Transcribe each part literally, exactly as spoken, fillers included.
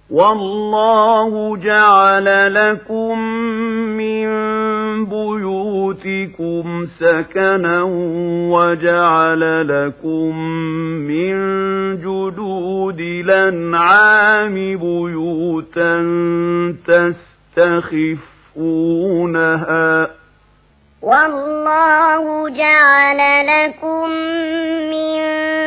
والله جعل لكم من بيوتكم سكنا وجعل لكم من جلود الأنعام بيوتا تستخفونها والله جعل لكم من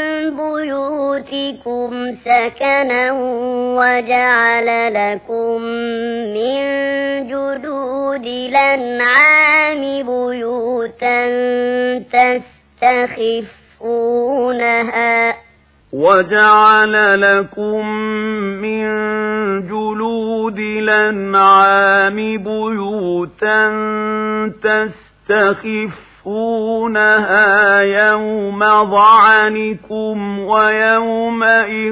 بيوتكم سكنا وجعل لكم من جلود الأنعام بيوتا تستخفونها وجعل لكم من جلود الأنعام بيوتا تستخفونها يوم ظعنكم ويوم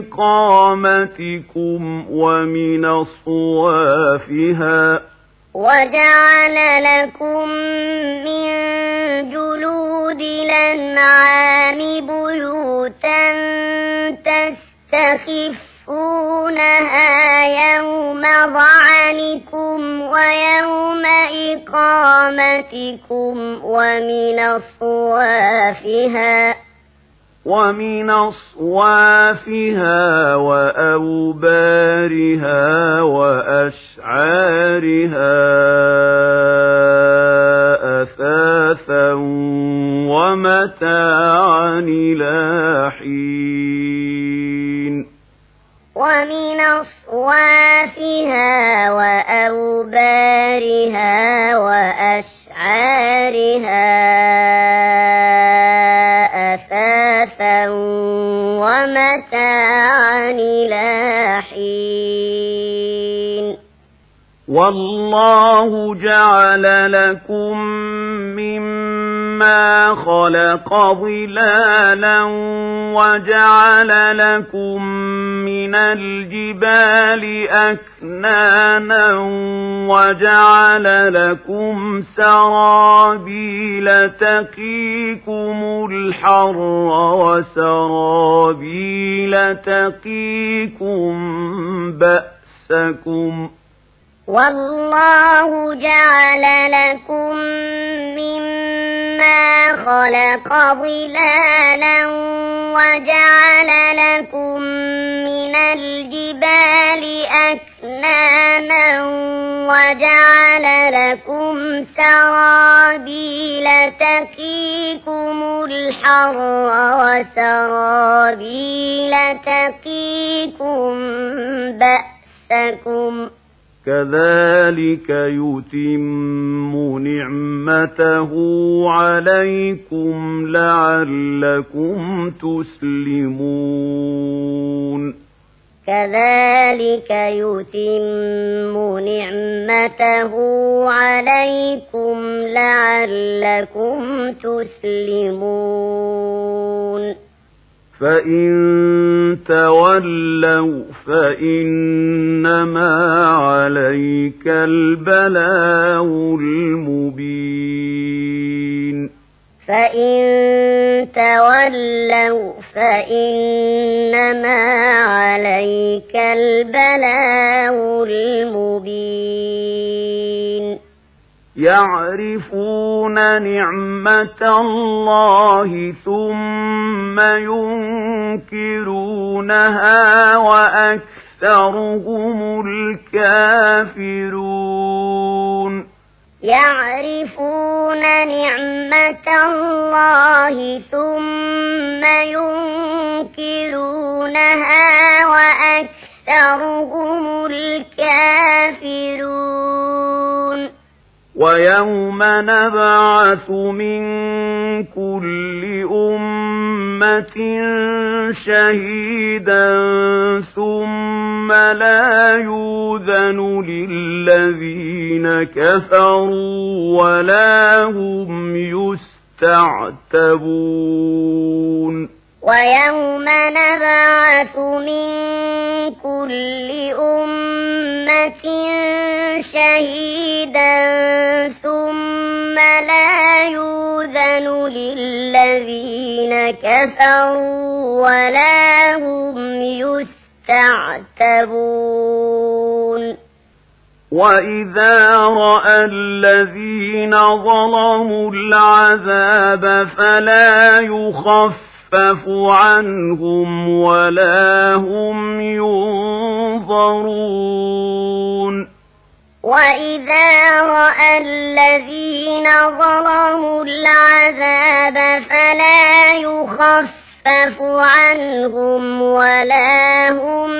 إقامتكم ومن أصوافها وجعل لكم من جلود الأنعام بيوتا تستخفونها يوم ظعنكم ويوم إقامتكم ومن أصوافها ومن أصوافها وأوبارها وأشعارها أثاثا ومتاعا إلى حين ومن أصوافها وأوبارها وأشعارها أثاثا ومتاعا إلى حين والله جعل لكم مما خلق ظلالا وجعل لكم من الجبال أكنانا وجعل لكم سرابيل تقيكم الحر وسرابيل تقيكم بأسكم والله جعل لكم مما خلق ظلالا وجعل لكم من الجبال أكنانا وجعل لكم سرابيل تقيكم الحر وسرابيل تقيكم بأسكم كذلك يتم نعمته عليكم لعلكم تسلمون كذلك يتم نعمته عليكم لعلكم تسلمون فإن تولوا فإنما عليك البلاغ المبين فإن تولوا فإنما عليك البلاغ المبين يعرفون نعمة الله ثم ينكرونها وأكثرهم الكافرون يعرفون نعمة الله ثم ينكرونها وأكثرهم الكافرون ويوم نبعث من كل أمة شهيدا ثم لا يؤذن للذين كفروا ولا هم يستعتبون ويوم نبعث من كل أمة شهيدا ثم لا يؤذن للذين كفروا ولا هم يستعتبون وَإِذَا رَأَى الَّذِينَ ظَلَمُوا الْعَذَابَ فَلَا يُخَفَّفُ عَنْهُمْ وَلَا هُمْ يُنظَرُونَ وَإِذَا رَأَى الَّذِينَ ظَلَمُوا الْعَذَابَ فَلَا يُخَفَّفُ عَنْهُمْ وَلَا هُمْ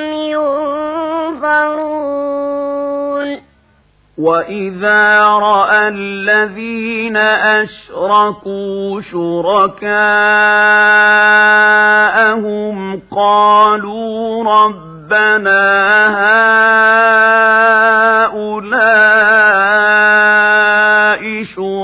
يُنظَرُونَ وَإِذَا رَأَى الَّذِينَ أَشْرَكُوا شُرَكَاءَهُمْ قَالُوا رَبَّنَا هَؤُلَاءِ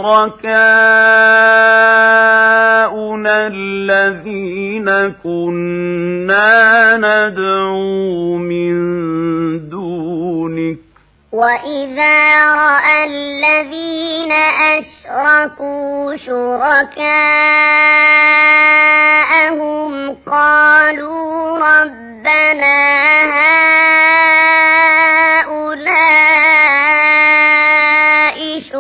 شُرَكَاؤُنَا الَّذِينَ كُنَّا نَدْعُو مِن دُونِكَ وَإِذَا رَأَى الَّذِينَ أَشْرَكُوا شُرَكَاءَهُمْ قَالُوا رَبَّنَا هَؤُلَاءِ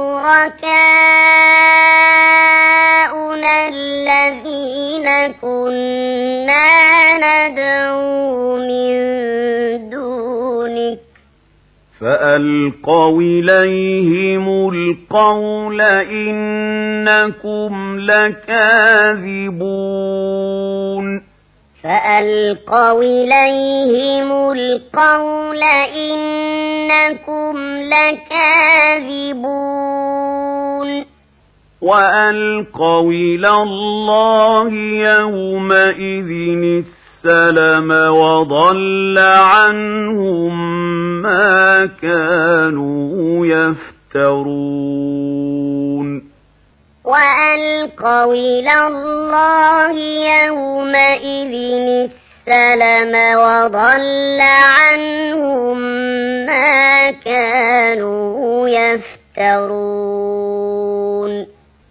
شُرَكَاؤُنَا الَّذِينَ كُنَّا نَدْعُو مِن دُونِكَ فَأَلْقَوْا إِلَيْهِمُ الْقَوْلَ إِنَّكُمْ لَكَاذِبُونَ فَأَلْقَوْا إِلَيْهِمُ الْقَوْلَ إِنَّكُمْ لَكَاذِبُونَ وَأَلْقَوْا إِلَى اللَّهِ يَوْمَئِذٍ السَّلَمَ وَضَلَّ عَنْهُمْ مَا كَانُوا يَفْتَرُونَ وَأَلْقَوْا إِلَى اللَّهِ يَوْمَئِذٍ السَّلَمَ وَضَلَّ عَنْهُمْ مَا كَانُوا يَفْتَرُونَ